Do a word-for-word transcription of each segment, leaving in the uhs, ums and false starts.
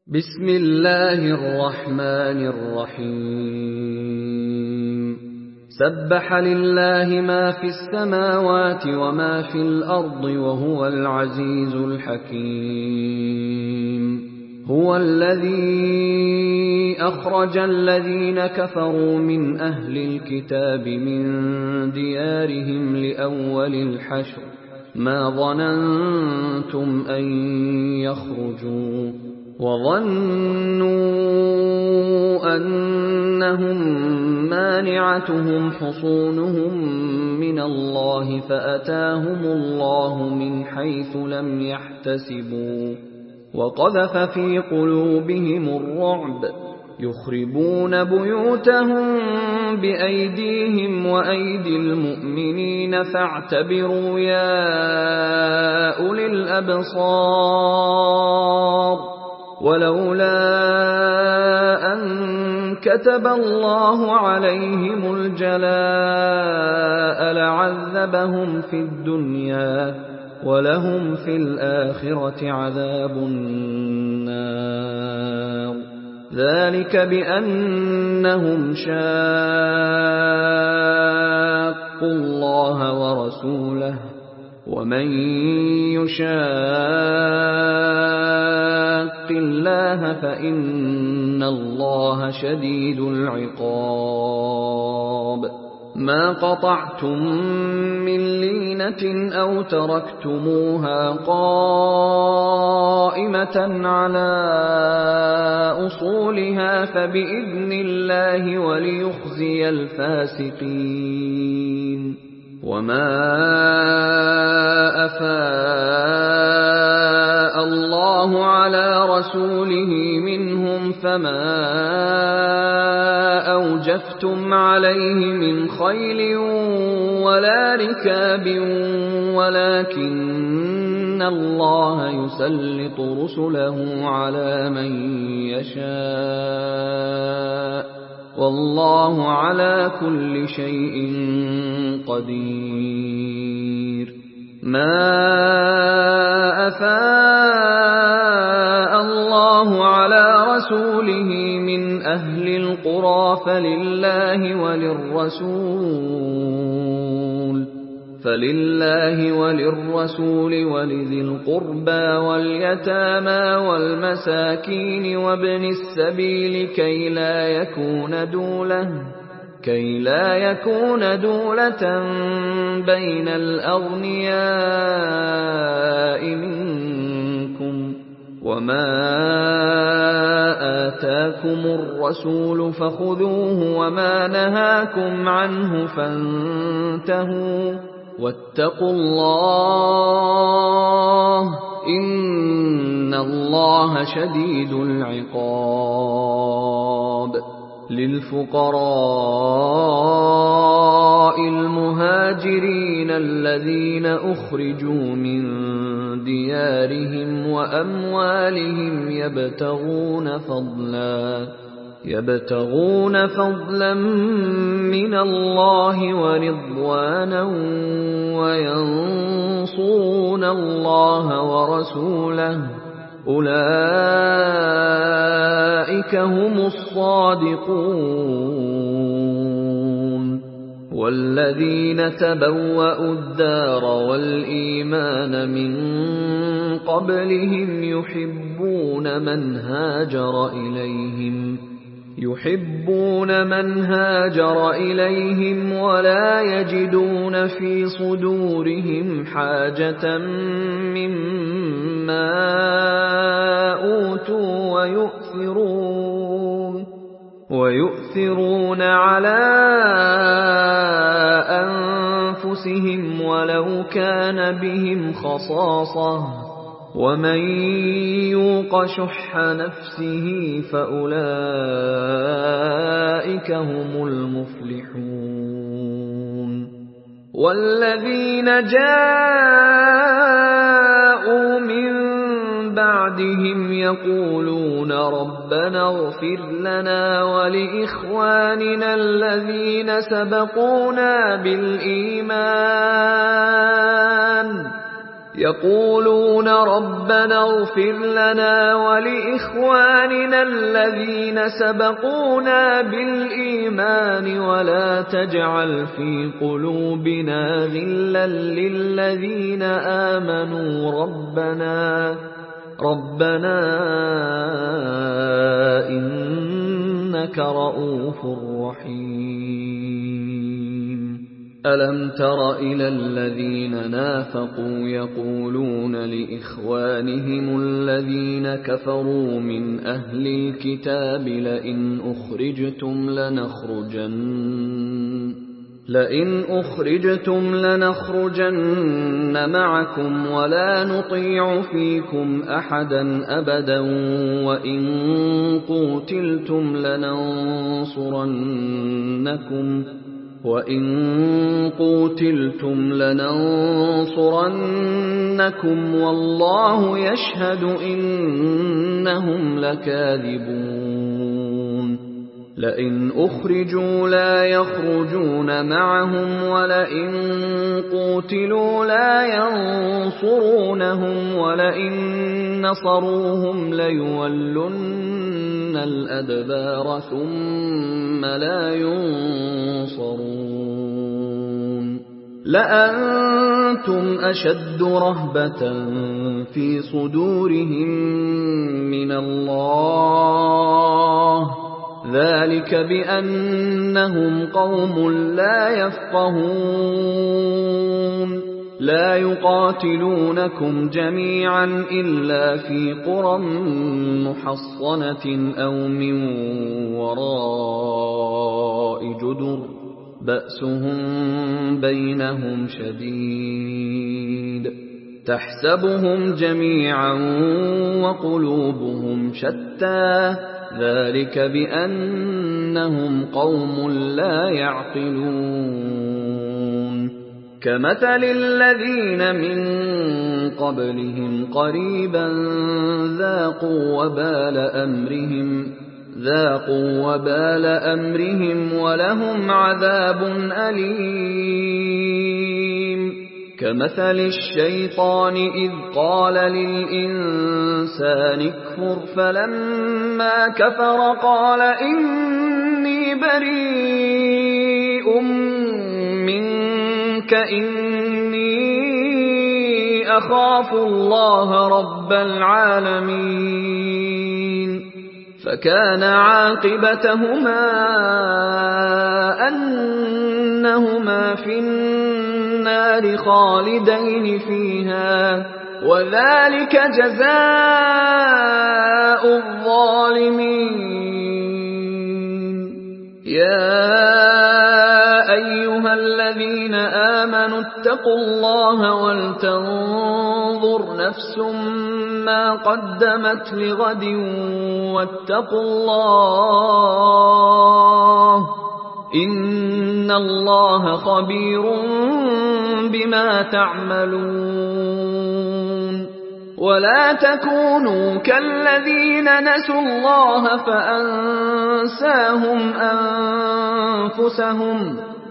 بسم الله الرحمن الرحيم سبح لله ما في السماوات وما في الأرض وهو العزيز الحكيم هو الذي أخرج الذين كفروا من أهل الكتاب من ديارهم لأول الحشر ما ظننتم أن يخرجوا وظنوا أنهم مانعتهم حصونهم من الله فأتاهم الله من حيث لم يحتسبوا وقذف في قلوبهم الرعب يخربون بيوتهم بأيديهم وأيدي المؤمنين فاعتبروا يا أولي الأبصار ولولا أن كتب الله عليهم الجلاء لعذبهم في الدنيا ولهم في الآخرة عذاب النار ذلك بأنهم شاقوا الله ورسوله ومن يشاق الله فإن الله شديد العقاب ما قطعتم من لينة أو تركتموها قائمة على أصولها فبإذن الله وليخزي الفاسقين وما أفاء الله على رسوله منهم فما أوجفتم عليه من خيل ولا ركاب ولكن الله يسلط رسله على من يشاء والله على كل شيء قدير ما أفاء الله على رسوله من أهل القرى فلله وللرسول فلله وللرسول ولذي القربى واليتامى والمساكين وابن السبيل كي لا يكون دولة كي لا يكون دولة بين الأغنياء منكم وما آتاكم الرسول فخذوه وما نهاكم عنه فانتهوا واتقوا الله إن الله شديد العقاب للفقراء المهاجرين الذين أخرجوا من ديارهم وأموالهم يبتغون فضلا يبتغون فضلا من الله ورضوانا وينصرون الله ورسوله أولئك هم الصادقون والذين تبوأوا الدار والإيمان من قبلهم يحبون من هاجر إليهم يحبون من هاجر إليهم ولا يجدون في صدورهم حاجة مما أوتوا ويؤثرون ويؤثرون على أنفسهم ولو كان بهم خصاصة ومن يوق شح نفسه فأولئك هم المفلحون والذين جاءوا من بعدهم يقولون ربنا اغفر لنا ولإخواننا الذين سبقونا بالإيمان يقولون ربنا اغفر لنا ولإخواننا الذين سبقونا بالإيمان ولا تجعل في قلوبنا غلا للذين آمنوا ربنا ربنا إنك رؤوف رحيم. ألم تر إلى الذين نافقوا يقولون لإخوانهم الذين كفروا من أهل الكتاب لئن أخرجتم لنخرجن لئن أخرجتم لنخرجن معكم ولا نطيع فيكم أحدا أبدا وإن قوتلتم لننصرنكم وَإِن قُوتِلْتُمْ لَنَنصُرَنَّكُمْ وَاللَّهُ يَشْهَدُ إِنَّهُمْ لَكَاذِبُونَ. لَئِنْ أُخْرِجُوا لَا يَخْرُجُونَ مَعَهُمْ وَلَئِن قُوتِلُوا لَا يَنصُرُونَهُمْ وَلَئِن نَّصَرُوهُمْ لَيُوَلُّنَّ الْأَدْبَارَ ثُمَّ لَا يُنصَرُونَ. لَأَنتُمْ أَشَدُّ رَهْبَةً فِي صُدُورِهِم مِّنَ اللَّهِ ذَلِكَ بِأَنَّهُمْ قَوْمٌ لَّا يَفْقَهُونَ. لَا يُقَاتِلُونَكُمْ جَمِيعًا إِلَّا فِي قُرًى مُّحَصَّنَةٍ أَوْ مِن وَرَاءِ جُدُرٍ بَأْسُهُم بَيْنَهُمْ شَدِيدٌ تَحْسَبُهُمْ جَمِيعًا وَقُلُوبُهُمْ شَتَّىٰ ذَلِكَ بِأَنَّهُمْ قَوْمٌ لَّا يَعْقِلُونَ. كَمَثَلِ الَّذِينَ مِن قَبْلِهِمْ قَرِيبًا ذَاقُوا وَبَالَ أَمْرِهِمْ ذَاقُوا وَبَالَ أَمْرِهِمْ وَلَهُمْ عَذَابٌ أَلِيمٌ. كَمَثَلِ الشَّيْطَانِ إِذْ قَالَ لِلْإِنسَانِ اكْفُرْ فَلَمَّا كَفَرَ قَالَ إِنِّي بَرِيءٌ مِّنكَ إِنِّي أَخَافُ اللَّهَ رَبَّ الْعَالَمِينَ. فَكَانَ عَاقِبَتَهُمَا أَنَّهُمَا فِي النَّارِ خَالِدَيْنِ فِيهَا وَذَلِكَ جَزَاءُ الظَّالِمِينَ. يَا أَيُّهَا الَّذِينَ آمَنُوا اتَّقُوا اللَّهَ وَلْتَنظُرْ نَفْسٌ مَّا قَدَّمَتْ لِغَدٍ وَاتَّقُوا اللَّهَ إِنَّ اللَّهَ خَبِيرٌ بِمَا تَعْمَلُونَ. وَلَا تَكُونُوا كَالَّذِينَ نَسُوا اللَّهَ فَأَنسَاهُمْ أَنفُسَهُمْ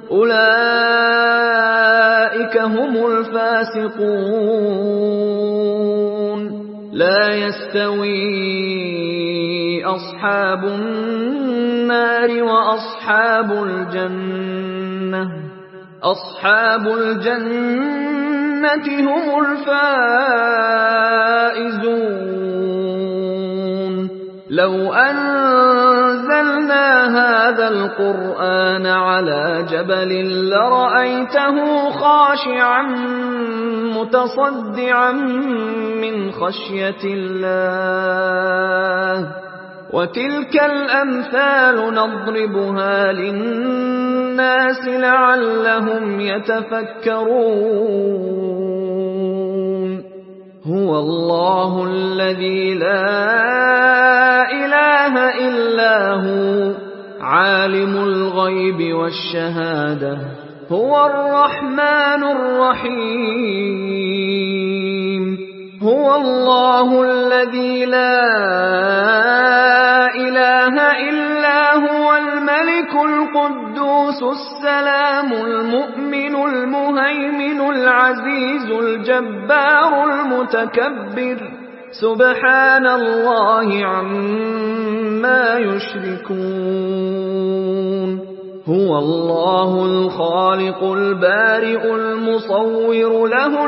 أُولَٰئِكَ هُمُ الْفَاسِقُونَ. لَا يَسْتَوِي أَصْحَابُ النَّارِ وَأَصْحَابُ الْجَنَّةِ أَصْحَابُ الْجَنَّةِ هُمُ الْفَائِزُونَ. لَوْ أَنزَلْنَا هَٰذَا الْقُرْآنَ عَلَىٰ جَبَلٍ لَّرَأَيْتَهُ خَاشِعًا مُّتَصَدِّعًا مِّنْ خَشْيَةِ اللَّهِ. وَتِلْكَ الْأَمْثَالُ نَضْرِبُهَا لِلنَّاسِ لَعَلَّهُمْ يَتَفَكَّرُونَ. هُوَ اللَّهُ الَّذِي لَا إِلَٰهَ إِلَّا هُوَ عَالِمُ الْغَيْبِ وَالشَّهَادَةِ هُوَ الرَّحْمَٰنُ الرَّحِيمُ. هُوَ اللَّهُ الَّذِي لا إِلَٰهَ إِلَّا هُوَ الْمَلِكُ القدوس السلام المؤمن المهيمن العزيز الجبار المتكبر سبحان الله عما يشركون هو الله الخالق البارئ المصور له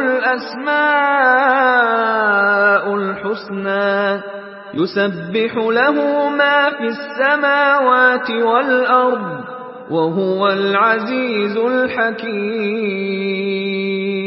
الأسماء الحسنى يسبح له ما في السماوات والأرض وهو العزيز الحكيم